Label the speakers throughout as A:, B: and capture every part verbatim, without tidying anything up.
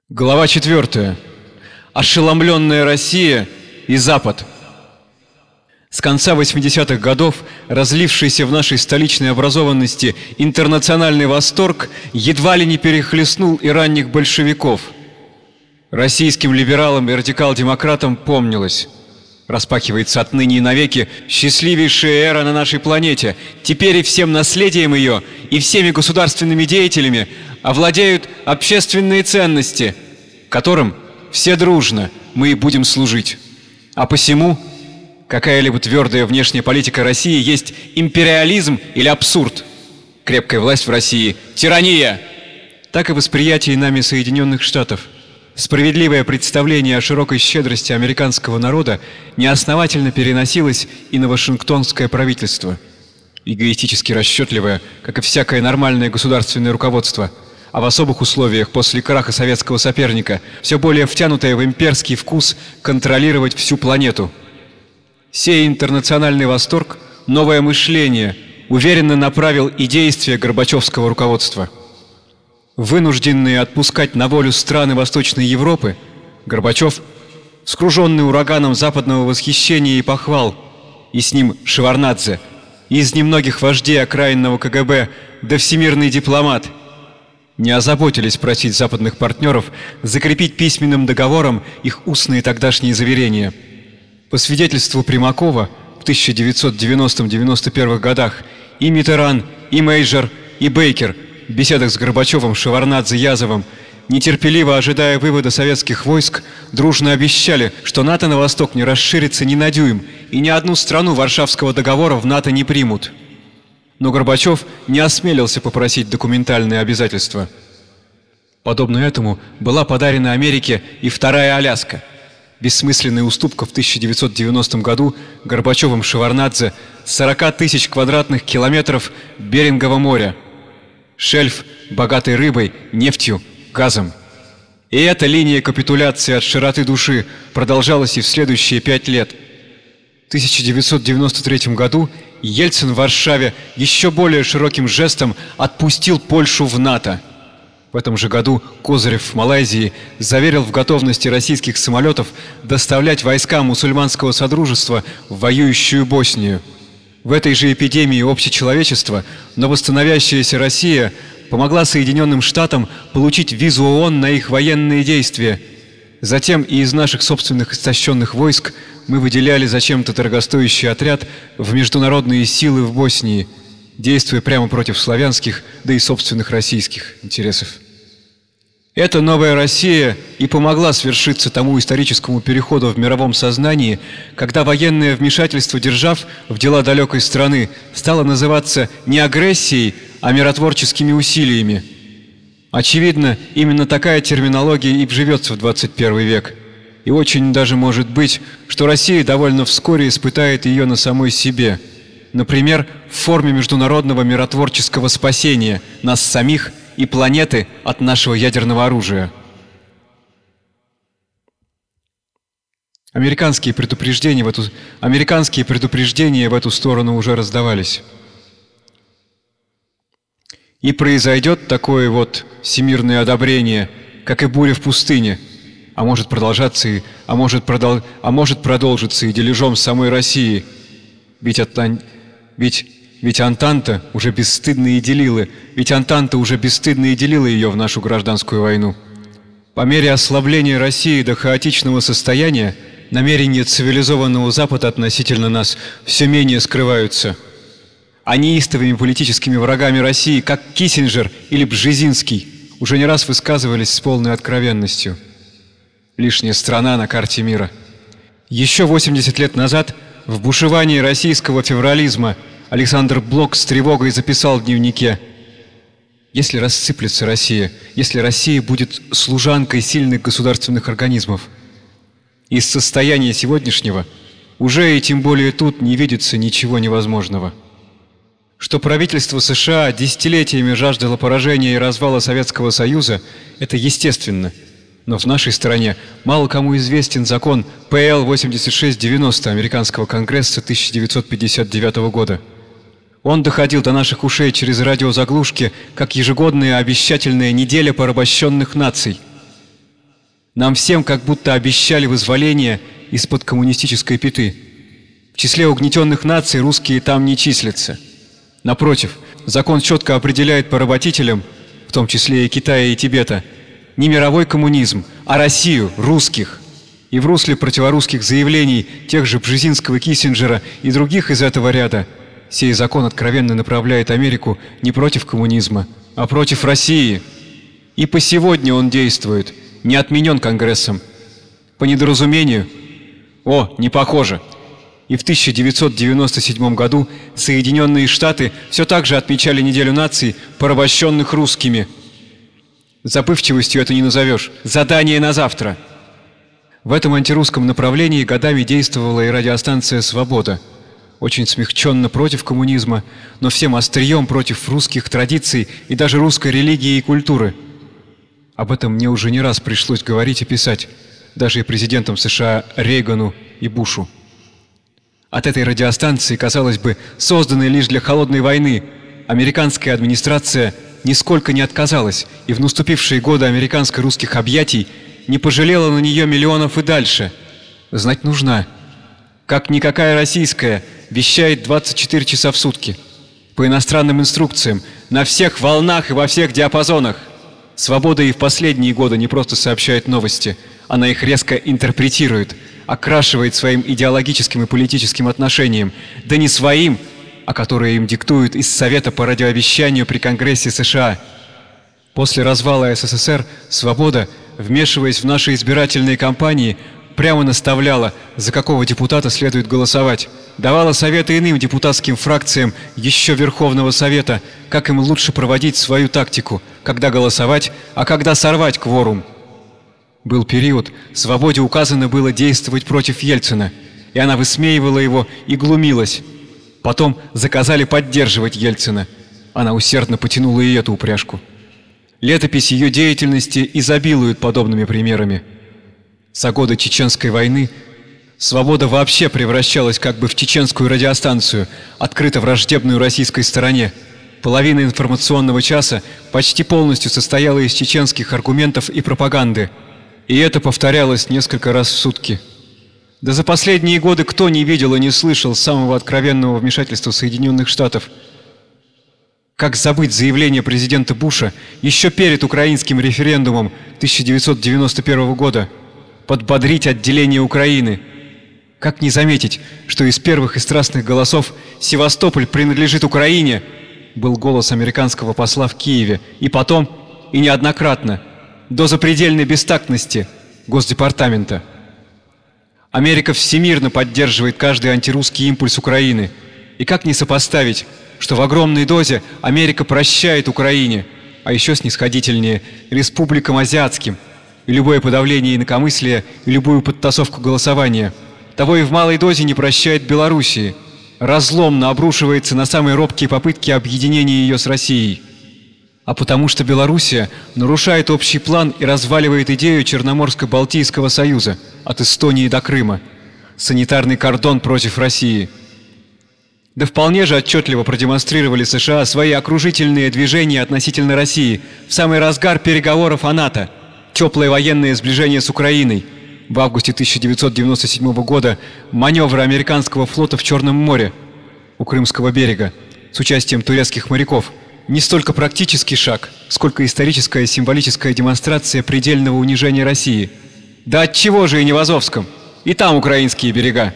A: Глава четвертая. Ошеломленная Россия и Запад. С конца восьмидесятых годов разлившийся в нашей столичной образованности интернациональный восторг едва ли не перехлестнул и ранних большевиков. Российским либералам и радикал-демократам помнилось: распахивается отныне и навеки счастливейшая эра на нашей планете. Теперь и всем наследием ее, и всеми государственными деятелями овладеют общественные ценности, которым все дружно мы и будем служить. А посему какая-либо твердая внешняя политика России есть империализм или абсурд. Крепкая власть в России – тирания. Так и восприятие нами Соединенных Штатов. Справедливое представление о широкой щедрости американского народа неосновательно переносилось и на вашингтонское правительство. Эгоистически расчетливое, как и всякое нормальное государственное руководство, а в особых условиях после краха советского соперника, все более втянутое в имперский вкус контролировать всю планету. Сей интернациональный восторг, новое мышление уверенно направил и действия горбачевского руководства. Вынужденные отпускать на волю страны Восточной Европы, Горбачев, скруженный ураганом западного восхищения и похвал, и с ним Шеварднадзе, из немногих вождей окраинного ка гэ бэ да всемирный дипломат, не озаботились просить западных партнеров закрепить письменным договором их устные тогдашние заверения. По свидетельству Примакова, в тысяча девятьсот девяностом — девяносто первых годах и Миттеран, и Мейджор, и Бейкер в беседах с Горбачевым, Шеварднадзе, Язовым, нетерпеливо ожидая вывода советских войск, дружно обещали, что НАТО на восток не расширится ни на дюйм, и ни одну страну Варшавского договора в НАТО не примут. Но Горбачев не осмелился попросить документальные обязательства. Подобно этому была подарена Америке и вторая Аляска. Бессмысленная уступка в тысяча девятьсот девяностом году Горбачевым Шеварднадзе сорок тысяч квадратных километров Берингового моря. Шельф, богатый рыбой, нефтью, газом. И эта линия капитуляции от широты души продолжалась и в следующие пять лет. В тысяча девятьсот девяносто третьем году Ельцин в Варшаве еще более широким жестом отпустил Польшу в НАТО. В этом же году Козырев в Малайзии заверил в готовности российских самолетов доставлять войска мусульманского содружества в воюющую Боснию. В этой же эпидемии общечеловечества, но восстановящаяся Россия помогла Соединенным Штатам получить визу ООН на их военные действия. Затем и из наших собственных истощенных войск мы выделяли зачем-то дорогостоящий отряд в международные силы в Боснии, действуя прямо против славянских, да и собственных российских интересов. Эта новая Россия и помогла свершиться тому историческому переходу в мировом сознании, когда военное вмешательство держав в дела далекой страны стало называться не агрессией, а миротворческими усилиями. Очевидно, именно такая терминология и вживется в двадцать первый век. И очень даже может быть, что Россия довольно вскоре испытает ее на самой себе. Например, в форме международного миротворческого спасения нас самих и планеты от нашего ядерного оружия. Американские предупреждения в эту, американские предупреждения в эту сторону уже раздавались. И произойдет такое вот всемирное одобрение, как и буря в пустыне, а может продолжаться и, а может, продол, а может продолжиться и дележом самой России. Ведь, Атлан... ведь, ведь Антанта уже бесстыдно и делила, ведь Антанта уже бесстыдно и делила ее в нашу гражданскую войну. По мере ослабления России до хаотичного состояния, намерения цивилизованного Запада относительно нас все менее скрываются. А неистовыми политическими врагами России, как Киссинджер или Бжезинский, уже не раз высказывались с полной откровенностью. Лишняя страна на карте мира. Еще восемьдесят лет назад в бушевании российского феврализма Александр Блок с тревогой записал в дневнике: «Если рассыплется Россия, если Россия будет служанкой сильных государственных организмов, из состояния сегодняшнего уже и тем более тут не видится ничего невозможного». Что правительство США десятилетиями жаждало поражения и развала Советского Союза, это естественно. Но в нашей стране мало кому известен закон пэ эл восемьдесят шесть девяносто Американского конгресса тысяча девятьсот пятьдесят девятого года. Он доходил до наших ушей через радиозаглушки, как ежегодная обещательная неделя порабощенных наций. Нам всем как будто обещали вызволение из-под коммунистической пяты. В числе угнетенных наций русские там не числятся. Напротив, закон четко определяет поработителям, в том числе и Китая и Тибета, не мировой коммунизм, а Россию, русских. И в русле противорусских заявлений тех же Бжезинского, Киссинджера и других из этого ряда сей закон откровенно направляет Америку не против коммунизма, а против России. И по сегодня он действует, не отменен Конгрессом. По недоразумению? О, не похоже. И в тысяча девятьсот девяносто седьмом году Соединенные Штаты все так же отмечали неделю наций, порабощенных русскими. Забывчивостью это не назовешь. Задание на завтра. В этом антирусском направлении годами действовала и радиостанция «Свобода», очень смягченно против коммунизма, но всем острием против русских традиций и даже русской религии и культуры. Об этом мне уже не раз пришлось говорить и писать, даже и президентам США Рейгану и Бушу. От этой радиостанции, казалось бы, созданной лишь для холодной войны, американская администрация нисколько не отказалась, и в наступившие годы американско-русских объятий не пожалела на нее миллионов и дальше. Знать нужна. Как никакая российская, вещает двадцать четыре часа в сутки. По иностранным инструкциям, на всех волнах и во всех диапазонах. «Свобода» и в последние годы не просто сообщает новости, она их резко интерпретирует, окрашивает своим идеологическим и политическим отношением, да не своим, а которые им диктуют из Совета по радиовещанию при Конгрессе США. После развала СССР «Свобода», вмешиваясь в наши избирательные кампании, прямо наставляла, за какого депутата следует голосовать, давала советы иным депутатским фракциям еще Верховного Совета, как им лучше проводить свою тактику, когда голосовать, а когда сорвать кворум. Был период, «Свободе» указано было действовать против Ельцина, и она высмеивала его и глумилась. Потом заказали поддерживать Ельцина. Она усердно потянула и эту упряжку. Летопись ее деятельности изобилует подобными примерами. За годы Чеченской войны «Свобода» вообще превращалась как бы в чеченскую радиостанцию, открыто враждебную российской стороне. Половина информационного часа почти полностью состояла из чеченских аргументов и пропаганды. И это повторялось несколько раз в сутки. Да за последние годы кто не видел и не слышал самого откровенного вмешательства Соединенных Штатов? Как забыть заявление президента Буша еще перед украинским референдумом тысяча девятьсот девяносто первого года подбодрить отделение Украины? Как не заметить, что из первых и страстных голосов «Севастополь принадлежит Украине» был голос американского посла в Киеве, и потом, и неоднократно, до запредельной бестактности Госдепартамента. Америка всемирно поддерживает каждый антирусский импульс Украины. И как не сопоставить, что в огромной дозе Америка прощает Украине, а еще снисходительнее республикам азиатским, и любое подавление инакомыслия, и любую подтасовку голосования. Того и в малой дозе не прощает Белоруссии. Разломно обрушивается на самые робкие попытки объединения ее с Россией. А потому что Белоруссия нарушает общий план и разваливает идею Черноморско-Балтийского союза от Эстонии до Крыма, санитарный кордон против России. Да вполне же отчетливо продемонстрировали США свои окружительные движения относительно России в самый разгар переговоров о НАТО, теплое военное сближение с Украиной. В августе тысяча девятьсот девяносто седьмого года маневры американского флота в Черном море у Крымского берега с участием турецких моряков. Не столько практический шаг, сколько историческая символическая демонстрация предельного унижения России. Да отчего же и не в Азовском? И там украинские берега.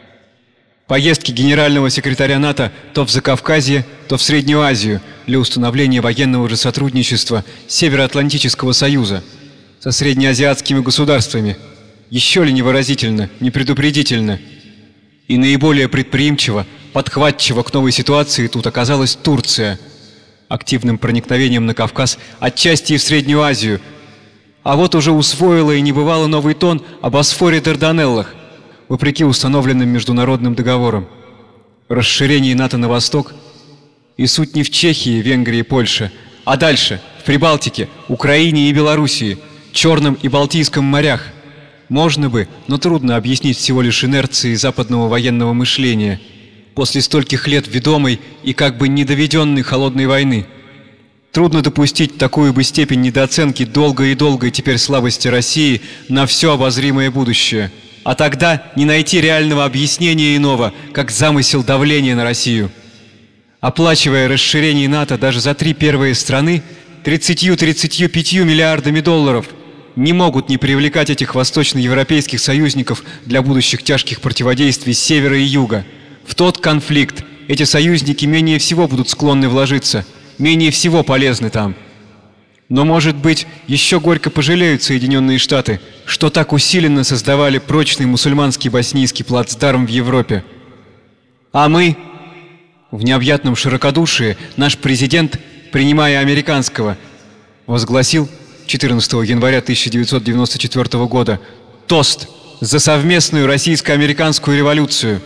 A: Поездки генерального секретаря НАТО то в Закавказье, то в Среднюю Азию для установления военного же сотрудничества Североатлантического союза со среднеазиатскими государствами. Еще ли не выразительно, не предупредительно? И наиболее предприимчиво, подхватчиво к новой ситуации тут оказалась Турция, активным проникновением на Кавказ, отчасти и в Среднюю Азию. А вот уже усвоила и небывалый новый тон о Босфоре и Дарданеллах, вопреки установленным международным договорам. Расширение НАТО на восток. И суть не в Чехии, Венгрии и Польше, а дальше, в Прибалтике, Украине и Белоруссии, Черном и Балтийском морях. Можно бы, но трудно объяснить всего лишь инерцией западного военного мышления после стольких лет ведомой и как бы недоведенной холодной войны. Трудно допустить такую бы степень недооценки долгой и долгой теперь слабости России на все обозримое будущее. А тогда не найти реального объяснения иного, как замысел давления на Россию. Оплачивая расширение НАТО даже за три первые страны тридцатью-тридцатью пятью миллиардами долларов, не могут не привлекать этих восточноевропейских союзников для будущих тяжких противодействий с севера и юга. В тот конфликт эти союзники менее всего будут склонны вложиться, менее всего полезны там. Но, может быть, еще горько пожалеют Соединенные Штаты, что так усиленно создавали прочный мусульманский боснийский плацдарм в Европе. А мы, в необъятном широкодушии, наш президент, принимая американского, возгласил четырнадцатого января тысяча девятьсот девяносто четвёртого года тост за совместную российско-американскую революцию.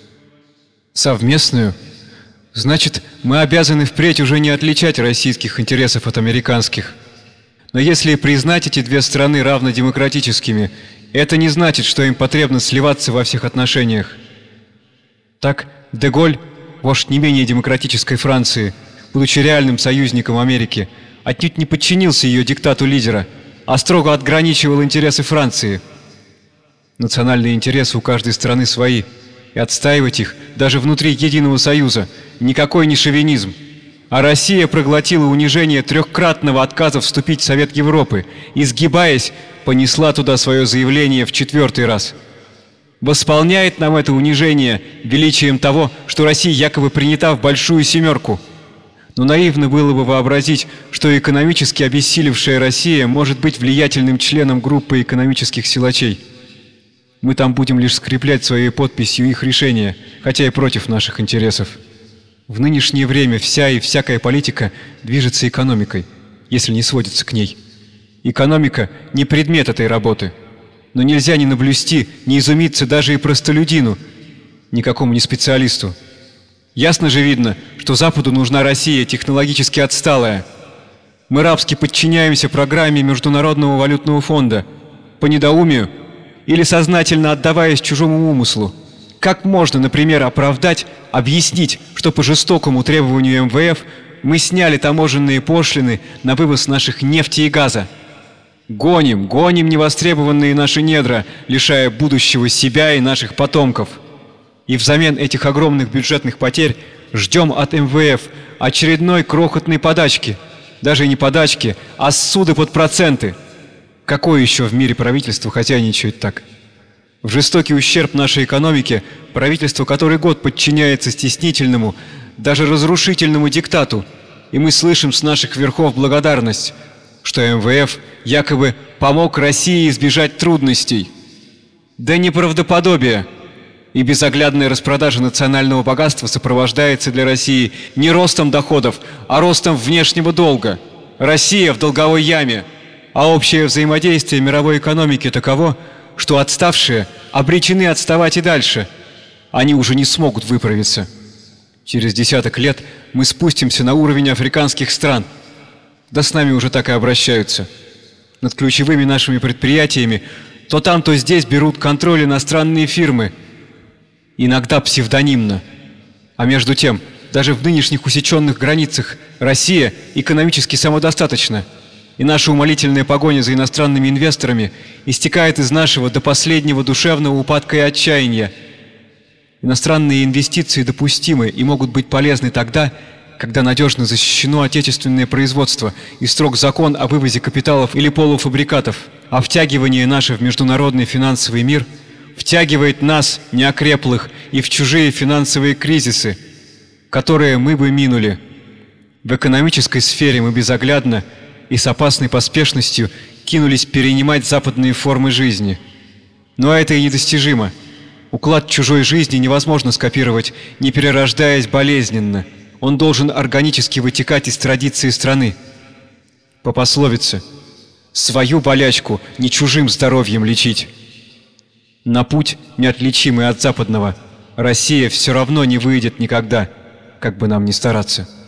A: Совместную? Значит, мы обязаны впредь уже не отличать российских интересов от американских. Но если признать эти две страны равнодемократическими, это не значит, что им потребно сливаться во всех отношениях. Так, де-Голь, вождь не менее демократической Франции, будучи реальным союзником Америки, отнюдь не подчинился ее диктату лидера, а строго отграничивал интересы Франции. Национальные интересы у каждой страны свои, и отстаивать их даже внутри единого союза никакой не шовинизм. А Россия проглотила унижение трехкратного отказа вступить в Совет Европы и, сгибаясь, понесла туда свое заявление в четвертый раз. Восполняет нам это унижение величием того, что Россия якобы принята в Большую Семерку. Но наивно было бы вообразить, что экономически обессилевшая Россия может быть влиятельным членом группы экономических силачей. Мы там будем лишь скреплять своей подписью их решения, хотя и против наших интересов. В нынешнее время вся и всякая политика движется экономикой, если не сводится к ней. Экономика – не предмет этой работы. Но нельзя не наблюсти, не изумиться даже и простолюдину, никакому не специалисту. Ясно же видно, что Западу нужна Россия технологически отсталая. Мы рабски подчиняемся программе Международного валютного фонда, по недоумию или сознательно отдаваясь чужому умыслу. Как можно, например, оправдать, объяснить, что по жестокому требованию эм вэ эф мы сняли таможенные пошлины на вывоз наших нефти и газа? Гоним, гоним невостребованные наши недра, лишая будущего себя и наших потомков. И взамен этих огромных бюджетных потерь ждем от эм вэ эф очередной крохотной подачки. Даже не подачки, а ссуды под проценты. Какое еще в мире правительство хозяйничает так? В жестокий ущерб нашей экономике правительство который год подчиняется стеснительному, даже разрушительному диктату, и мы слышим с наших верхов благодарность, что эм вэ эф якобы помог России избежать трудностей. Да неправдоподобие! И безоглядная распродажа национального богатства сопровождается для России не ростом доходов, а ростом внешнего долга. Россия в долговой яме, а общее взаимодействие мировой экономики таково, что отставшие обречены отставать и дальше. Они уже не смогут выправиться. Через десяток лет мы спустимся на уровень африканских стран. Да с нами уже так и обращаются. Над ключевыми нашими предприятиями то там, то здесь берут контроль иностранные фирмы, иногда псевдонимно. А между тем, даже в нынешних усеченных границах Россия экономически самодостаточна, и наша умолительная погоня за иностранными инвесторами истекает из нашего до последнего душевного упадка и отчаяния. Иностранные инвестиции допустимы и могут быть полезны тогда, когда надежно защищено отечественное производство и строг закон о вывозе капиталов или полуфабрикатов, а втягивание наше в международный финансовый мир втягивает нас, неокреплых, и в чужие финансовые кризисы, которые мы бы минули. В экономической сфере мы безоглядно и с опасной поспешностью кинулись перенимать западные формы жизни. Но это и недостижимо. Уклад чужой жизни невозможно скопировать, не перерождаясь болезненно. Он должен органически вытекать из традиции страны. По пословице: «Свою болячку не чужим здоровьем лечить». На путь, неотличимый от западного, Россия все равно не выйдет никогда, как бы нам ни стараться.